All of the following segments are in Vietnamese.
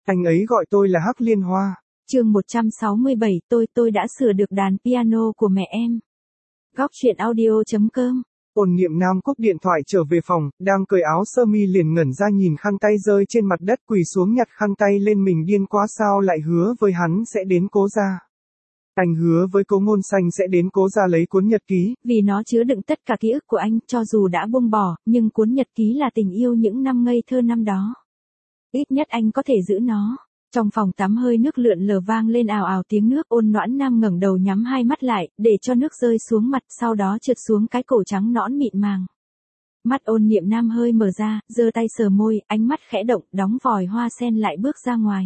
Anh ấy gọi tôi là Hắc Liên Hoa. Chương 167, tôi đã sửa được đàn piano của mẹ em. Góc truyện audio.com. Ôn Niệm Nam cúp điện thoại trở về phòng, đang cởi áo sơ mi liền ngẩn ra nhìn khăn tay rơi trên mặt đất, quỳ xuống nhặt khăn tay lên. Mình điên quá sao lại hứa với hắn sẽ đến Cố gia. Anh hứa với Cố Ngôn Xanh sẽ đến Cố gia lấy cuốn nhật ký. Vì nó chứa đựng tất cả ký ức của anh, cho dù đã buông bỏ, nhưng cuốn nhật ký là tình yêu những năm ngây thơ năm đó. Ít nhất anh có thể giữ nó. Trong phòng tắm hơi nước lượn lờ vang lên ào ào tiếng nước. Ôn Noãn Nam ngẩng đầu nhắm hai mắt lại, để cho nước rơi xuống mặt, sau đó trượt xuống cái cổ trắng nõn mịn màng. Mắt Ôn Niệm Nam hơi mở ra, giơ tay sờ môi, ánh mắt khẽ động, đóng vòi hoa sen lại bước ra ngoài.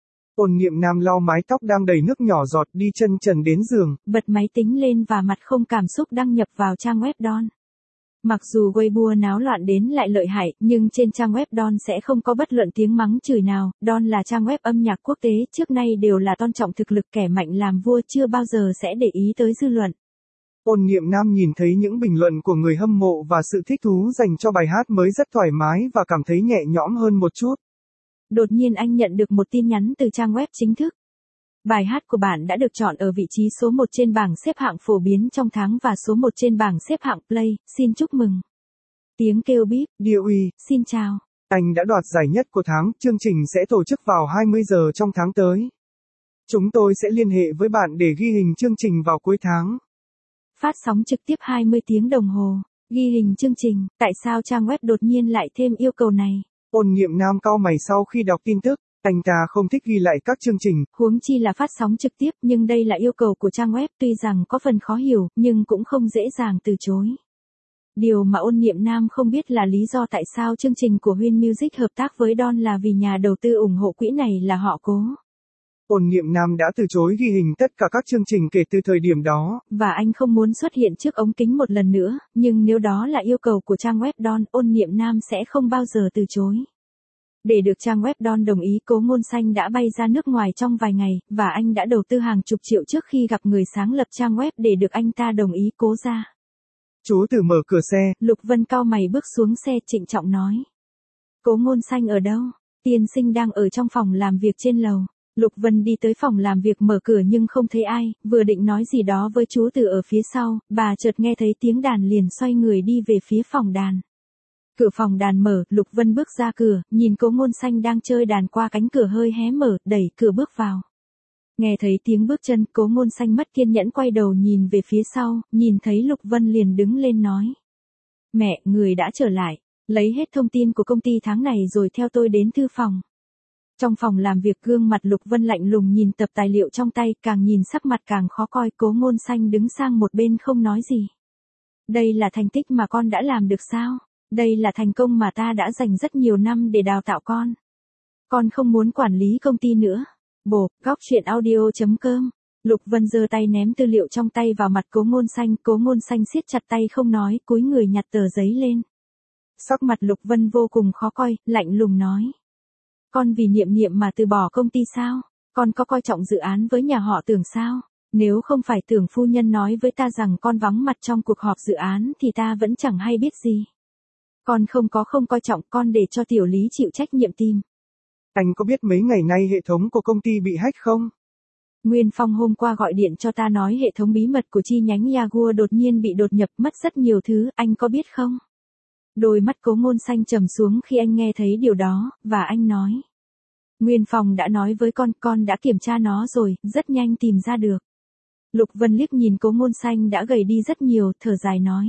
Ôn Niệm Nam lau mái tóc đang đầy nước nhỏ giọt, đi chân trần đến giường, bật máy tính lên và mặt không cảm xúc đăng nhập vào trang web Don. Mặc dù Weibo náo loạn đến lại lợi hại, nhưng trên trang web Don sẽ không có bất luận tiếng mắng chửi nào. Don là trang web âm nhạc quốc tế, trước nay đều là tôn trọng thực lực, kẻ mạnh làm vua, chưa bao giờ sẽ để ý tới dư luận. Ôn Niệm Nam nhìn thấy những bình luận của người hâm mộ và sự thích thú dành cho bài hát mới rất thoải mái và cảm thấy nhẹ nhõm hơn một chút. Đột nhiên anh nhận được một tin nhắn từ trang web chính thức. Bài hát của bạn đã được chọn ở vị trí số 1 trên bảng xếp hạng phổ biến trong tháng và số 1 trên bảng xếp hạng Play, xin chúc mừng. Tiếng kêu bíp, Điệu uy, xin chào. Anh đã đoạt giải nhất của tháng, chương trình sẽ tổ chức vào 20 giờ trong tháng tới. Chúng tôi sẽ liên hệ với bạn để ghi hình chương trình vào cuối tháng. Phát sóng trực tiếp 20 tiếng đồng hồ, ghi hình chương trình, tại sao trang web đột nhiên lại thêm yêu cầu này? Ôn Niệm Nam cau mày sau khi đọc tin tức. Anh ta không thích ghi lại các chương trình. Huống chi là phát sóng trực tiếp, nhưng đây là yêu cầu của trang web, tuy rằng có phần khó hiểu, nhưng cũng không dễ dàng từ chối. Điều mà Ôn Niệm Nam không biết là lý do tại sao chương trình của Win Music hợp tác với Don là vì nhà đầu tư ủng hộ quỹ này là họ Cố. Ôn Niệm Nam đã từ chối ghi hình tất cả các chương trình kể từ thời điểm đó. Và anh không muốn xuất hiện trước ống kính một lần nữa, nhưng nếu đó là yêu cầu của trang web Don, Ôn Niệm Nam sẽ không bao giờ từ chối. Để được trang web Don đồng ý, Cố Ngôn Xanh đã bay ra nước ngoài trong vài ngày, và anh đã đầu tư hàng chục triệu trước khi gặp người sáng lập trang web để được anh ta đồng ý. Cố ra. Chú Từ mở cửa xe. Lục Vân cau mày bước xuống xe, trịnh trọng nói. Cố Ngôn Xanh ở đâu? Tiên sinh đang ở trong phòng làm việc trên lầu. Lục Vân đi tới phòng làm việc, mở cửa nhưng không thấy ai, vừa định nói gì đó với chú Từ ở phía sau, bà chợt nghe thấy tiếng đàn liền xoay người đi về phía phòng đàn. Cửa phòng đàn mở, Lục Vân bước ra cửa, nhìn Cố Ngôn Xanh đang chơi đàn qua cánh cửa hơi hé mở, đẩy cửa bước vào. Nghe thấy tiếng bước chân, Cố Ngôn Xanh mất kiên nhẫn quay đầu nhìn về phía sau, nhìn thấy Lục Vân liền đứng lên nói. Mẹ, người đã trở lại, lấy hết thông tin của công ty tháng này rồi theo tôi đến thư phòng. Trong phòng làm việc, gương mặt Lục Vân lạnh lùng nhìn tập tài liệu trong tay, càng nhìn sắc mặt càng khó coi. Cố Ngôn Xanh đứng sang một bên không nói gì. Đây là thành tích mà con đã làm được sao? Đây là thành công mà ta đã dành rất nhiều năm để đào tạo con. Con không muốn quản lý công ty nữa. Bộp, góc truyện audio.com. Lục Vân giơ tay ném tư liệu trong tay vào mặt Cố Ngôn Xanh. Cố Ngôn Xanh siết chặt tay không nói, cúi người nhặt tờ giấy lên. Sắc mặt Lục Vân vô cùng khó coi, lạnh lùng nói. Con vì Niệm Niệm mà từ bỏ công ty sao? Con có coi trọng dự án với nhà họ Tưởng sao? Nếu không phải Tưởng phu nhân nói với ta rằng con vắng mặt trong cuộc họp dự án thì ta vẫn chẳng hay biết gì. Con không coi trọng, con để cho Tiểu Lý chịu trách nhiệm tìm. Anh có biết mấy ngày nay hệ thống của công ty bị hack không? Nguyên Phong hôm qua gọi điện cho ta nói hệ thống bí mật của chi nhánh Yagua đột nhiên bị đột nhập, mất rất nhiều thứ, anh có biết không? Đôi mắt Cố Ngôn Xanh trầm xuống khi anh nghe thấy điều đó, và anh nói. Nguyên Phong đã nói với con đã kiểm tra nó rồi, rất nhanh tìm ra được. Lục Vân liếc nhìn Cố Ngôn Xanh đã gầy đi rất nhiều, thở dài nói.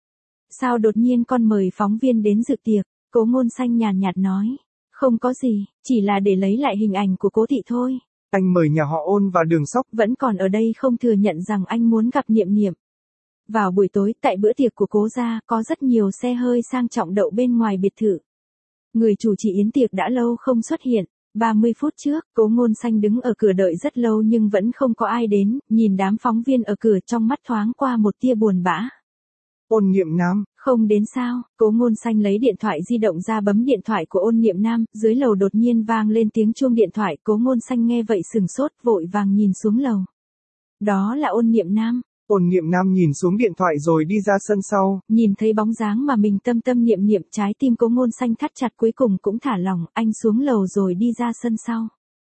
Sao đột nhiên con mời phóng viên đến dự tiệc? Cố Ngôn Xanh nhàn nhạt nói. Không có gì, chỉ là để lấy lại hình ảnh của Cố thị thôi. Anh mời nhà họ Ôn và Đường Sóc. Vẫn còn ở đây không thừa nhận rằng anh muốn gặp Niệm Niệm. Vào buổi tối, tại bữa tiệc của Cố gia, có rất nhiều xe hơi sang trọng đậu bên ngoài biệt thự. Người chủ trì yến tiệc đã lâu không xuất hiện. 30 phút trước, Cố Ngôn Xanh đứng ở cửa đợi rất lâu nhưng vẫn không có ai đến, nhìn đám phóng viên ở cửa trong mắt thoáng qua một tia buồn bã. Ôn Niệm Nam. Không đến sao? Cố Ngôn Xanh lấy điện thoại di động ra bấm điện thoại của Ôn Niệm Nam, dưới lầu đột nhiên vang lên tiếng chuông điện thoại. Cố Ngôn Xanh nghe vậy sừng sốt, vội vàng nhìn xuống lầu. Đó là Ôn Niệm Nam. Ôn Niệm Nam nhìn xuống điện thoại rồi đi ra sân sau. Nhìn thấy bóng dáng mà mình tâm niệm, trái tim Cố Ngôn Xanh thắt chặt, cuối cùng cũng thả lỏng, anh xuống lầu rồi đi ra sân sau.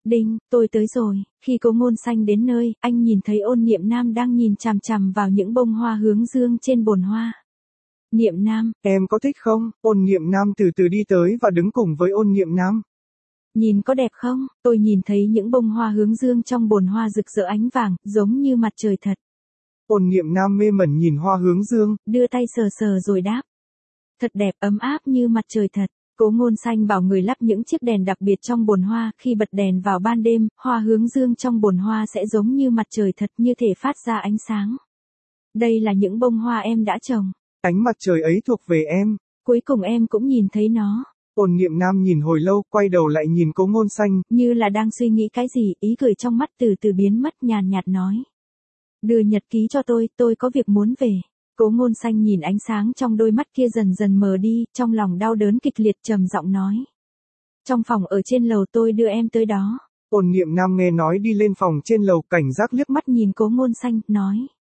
Đinh, tôi tới rồi. Khi Cố Ngôn Xanh đến nơi, anh nhìn thấy Ôn Niệm Nam đang nhìn chằm chằm vào những bông hoa hướng dương trên bồn hoa. Niệm Nam, em có thích không? Ôn Niệm Nam từ từ đi tới và đứng cùng với Ôn Niệm Nam. nhìn có đẹp không? Tôi nhìn thấy những bông hoa hướng dương trong bồn hoa rực rỡ ánh vàng, giống như mặt trời thật. Ôn Niệm Nam mê mẩn nhìn hoa hướng dương, đưa tay sờ sờ rồi đáp. Thật đẹp, ấm áp như mặt trời thật. Cố Ngôn Xanh bảo người lắp những chiếc đèn đặc biệt trong bồn hoa, khi bật đèn vào ban đêm, hoa hướng dương trong bồn hoa sẽ giống như mặt trời thật, như thể phát ra ánh sáng. Đây là những bông hoa em đã trồng. Ánh mặt trời ấy thuộc về em. Cuối cùng em cũng nhìn thấy nó. Ôn Niệm Nam nhìn hồi lâu, quay đầu lại nhìn Cố Ngôn Xanh, như là đang suy nghĩ cái gì, ý cười trong mắt từ từ biến mất, nhàn nhạt nói. Đưa nhật ký cho tôi có việc muốn về. Cố Ngôn Xanh nhìn ánh sáng trong đôi mắt kia dần dần mờ đi, trong lòng đau đớn kịch liệt, trầm giọng nói. Trong phòng ở trên lầu, tôi đưa em tới đó. Ôn Niệm Nam nghe nói đi lên phòng trên lầu, cảnh giác liếc mắt nhìn Cố Ngôn Xanh, nói.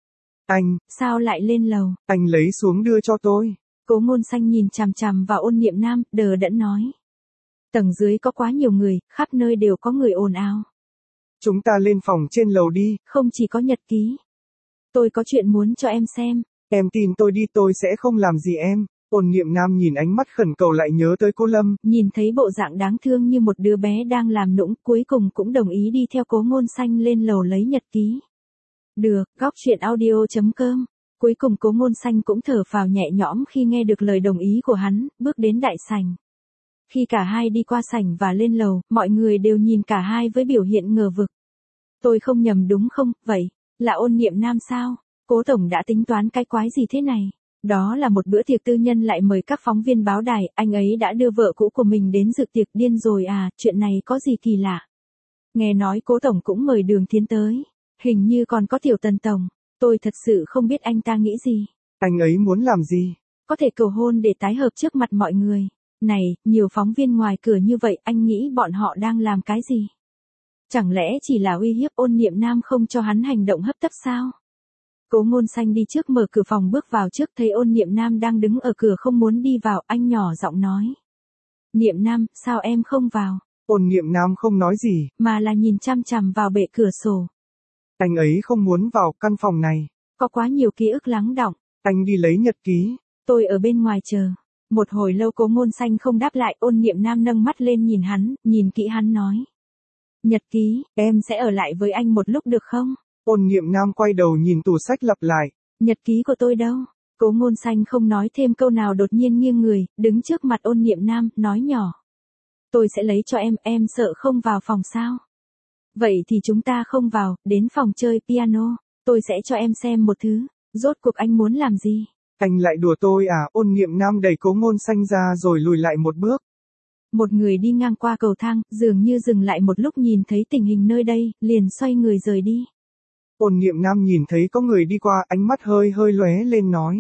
Anh, sao lại lên lầu? Anh lấy xuống đưa cho tôi. Cố Ngôn Xanh nhìn chằm chằm vào Ôn Niệm Nam, đờ đẫn nói. Tầng dưới có quá nhiều người, khắp nơi đều có người ồn ào. Chúng ta lên phòng trên lầu đi. Không chỉ có nhật ký. Tôi có chuyện muốn cho em xem. Em tin tôi đi, tôi sẽ không làm gì em. Ôn Niệm Nam nhìn ánh mắt khẩn cầu lại nhớ tới cô Lâm. Nhìn thấy bộ dạng đáng thương như một đứa bé đang làm nũng, cuối cùng cũng đồng ý đi theo Cố Ngôn Xanh lên lầu lấy nhật ký. Được, góc truyện audio.com. Cuối cùng Cố Ngôn Xanh cũng thở phào nhẹ nhõm khi nghe được lời đồng ý của hắn, bước đến đại sảnh. Khi cả hai đi qua sảnh và lên lầu, mọi người đều nhìn cả hai với biểu hiện ngờ vực. Tôi không nhầm đúng không? Vậy, là Ôn Niệm Nam sao? Cố tổng đã tính toán cái quái gì thế này? Đó là một bữa tiệc tư nhân lại mời các phóng viên báo đài, anh ấy đã đưa vợ cũ của mình đến dự tiệc, điên rồi à, chuyện này có gì kỳ lạ? Nghe nói Cố tổng cũng mời Đường Thiến tới, hình như còn có Tiểu Tần tổng, tôi thật sự không biết anh ta nghĩ gì. Anh ấy muốn làm gì? Có thể cầu hôn để tái hợp trước mặt mọi người. Này, nhiều phóng viên ngoài cửa như vậy, anh nghĩ bọn họ đang làm cái gì? Chẳng lẽ chỉ là uy hiếp Ôn Niệm Nam không cho hắn hành động hấp tấp sao? Cố Ngôn Xanh đi trước mở cửa phòng bước vào trước, thấy Ôn Niệm Nam đang đứng ở cửa không muốn đi vào, anh nhỏ giọng nói. Niệm Nam, sao em không vào? Ôn Niệm Nam không nói gì, mà là nhìn chăm chằm vào bệ cửa sổ. Anh ấy không muốn vào căn phòng này. Có quá nhiều ký ức lắng đọng. Anh đi lấy nhật ký. Tôi ở bên ngoài chờ. Một hồi lâu Cố Ngôn Xanh không đáp lại, Ôn Niệm Nam nâng mắt lên nhìn hắn, nhìn kỹ hắn nói. Nhật ký, em sẽ ở lại với anh một lúc được không? Ôn Niệm Nam quay đầu nhìn tủ sách lặp lại. Nhật ký của tôi đâu? Cố Ngôn Xanh không nói thêm câu nào, đột nhiên nghiêng người, đứng trước mặt Ôn Niệm Nam, nói nhỏ. Tôi sẽ lấy cho em sợ không vào phòng sao? Vậy thì chúng ta không vào, đến phòng chơi piano, tôi sẽ cho em xem một thứ, rốt cuộc anh muốn làm gì? Anh lại đùa tôi à? Ôn Niệm Nam đẩy Cố Ngôn Xanh ra rồi lùi lại một bước. Một người đi ngang qua cầu thang, dường như dừng lại một lúc nhìn thấy tình hình nơi đây, liền xoay người rời đi. Ôn Niệm Nam nhìn thấy có người đi qua, ánh mắt hơi lóe lên nói.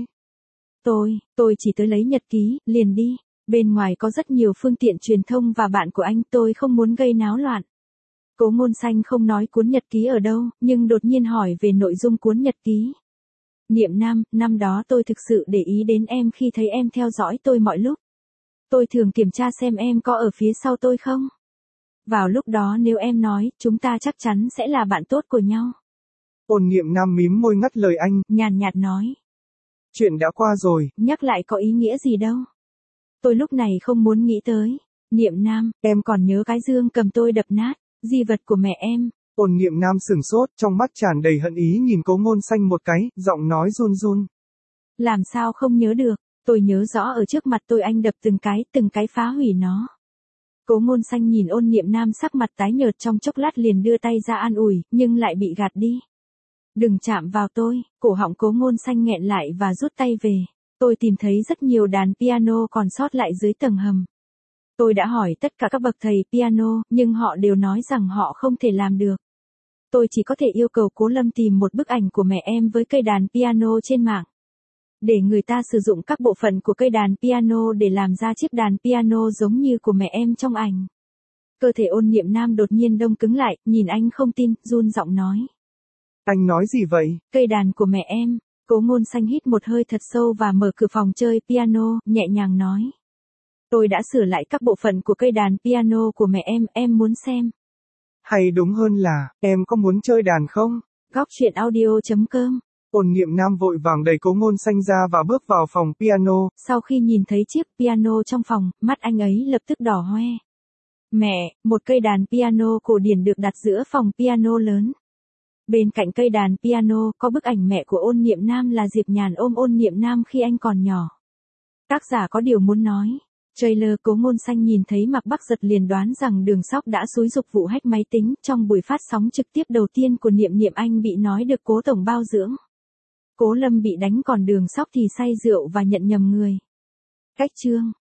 Tôi chỉ tới lấy nhật ký, liền đi. Bên ngoài có rất nhiều phương tiện truyền thông và bạn của anh, tôi không muốn gây náo loạn. Cố Ngôn Xanh không nói cuốn nhật ký ở đâu, nhưng đột nhiên hỏi về nội dung cuốn nhật ký. Niệm Nam, năm đó tôi thực sự để ý đến em khi thấy em theo dõi tôi mọi lúc. Tôi thường kiểm tra xem em có ở phía sau tôi không. Vào lúc đó nếu em nói, chúng ta chắc chắn sẽ là bạn tốt của nhau. Ôn Niệm Nam mím môi ngắt lời anh, nhàn nhạt nói. Chuyện đã qua rồi. Nhắc lại có ý nghĩa gì đâu. Tôi lúc này không muốn nghĩ tới. Niệm Nam, em còn nhớ cái dương cầm tôi đập nát, di vật của mẹ em. Ôn Niệm Nam sửng sốt, trong mắt tràn đầy hận ý nhìn Cố Ngôn Xanh một cái, giọng nói run run. Làm sao không nhớ được, tôi nhớ rõ ở trước mặt tôi anh đập từng cái phá hủy nó. Cố Ngôn Xanh nhìn Ôn Niệm Nam sắc mặt tái nhợt, trong chốc lát liền đưa tay ra an ủi, nhưng lại bị gạt đi. Đừng chạm vào tôi, cổ họng Cố Ngôn Xanh nghẹn lại và rút tay về. Tôi tìm thấy rất nhiều đàn piano còn sót lại dưới tầng hầm. Tôi đã hỏi tất cả các bậc thầy piano, nhưng họ đều nói rằng họ không thể làm được. Tôi chỉ có thể yêu cầu Cố Lâm tìm một bức ảnh của mẹ em với cây đàn piano trên mạng. Để người ta sử dụng các bộ phận của cây đàn piano để làm ra chiếc đàn piano giống như của mẹ em trong ảnh. Cơ thể Ôn Niệm Nam đột nhiên đông cứng lại, nhìn anh không tin, run giọng nói. Anh nói gì vậy? Cây đàn của mẹ em. Cố Ngôn Xanh hít một hơi thật sâu và mở cửa phòng chơi piano, nhẹ nhàng nói. Tôi đã sửa lại các bộ phận của cây đàn piano của mẹ em muốn xem. Hay đúng hơn là, em có muốn chơi đàn không? Góc truyện audio.com. Ôn Niệm Nam vội vàng đẩy Cố Ngôn Xanh ra và bước vào phòng piano. Sau khi nhìn thấy chiếc piano trong phòng, mắt anh ấy lập tức đỏ hoe. Mẹ, một cây đàn piano cổ điển được đặt giữa phòng piano lớn. Bên cạnh cây đàn piano có bức ảnh mẹ của Ôn Niệm Nam là Diệp Nhàn ôm Ôn Niệm Nam khi anh còn nhỏ. Tác giả có điều muốn nói. Trailer Cố Ngôn Xanh nhìn thấy Mạc Bắc Giật liền đoán rằng Đường Sóc đã xúi giục vụ hack máy tính trong buổi phát sóng trực tiếp đầu tiên của Niệm Niệm Anh bị nói được Cố tổng bao dưỡng. Cố Lâm bị đánh còn Đường Sóc thì say rượu và nhận nhầm người. Cách chương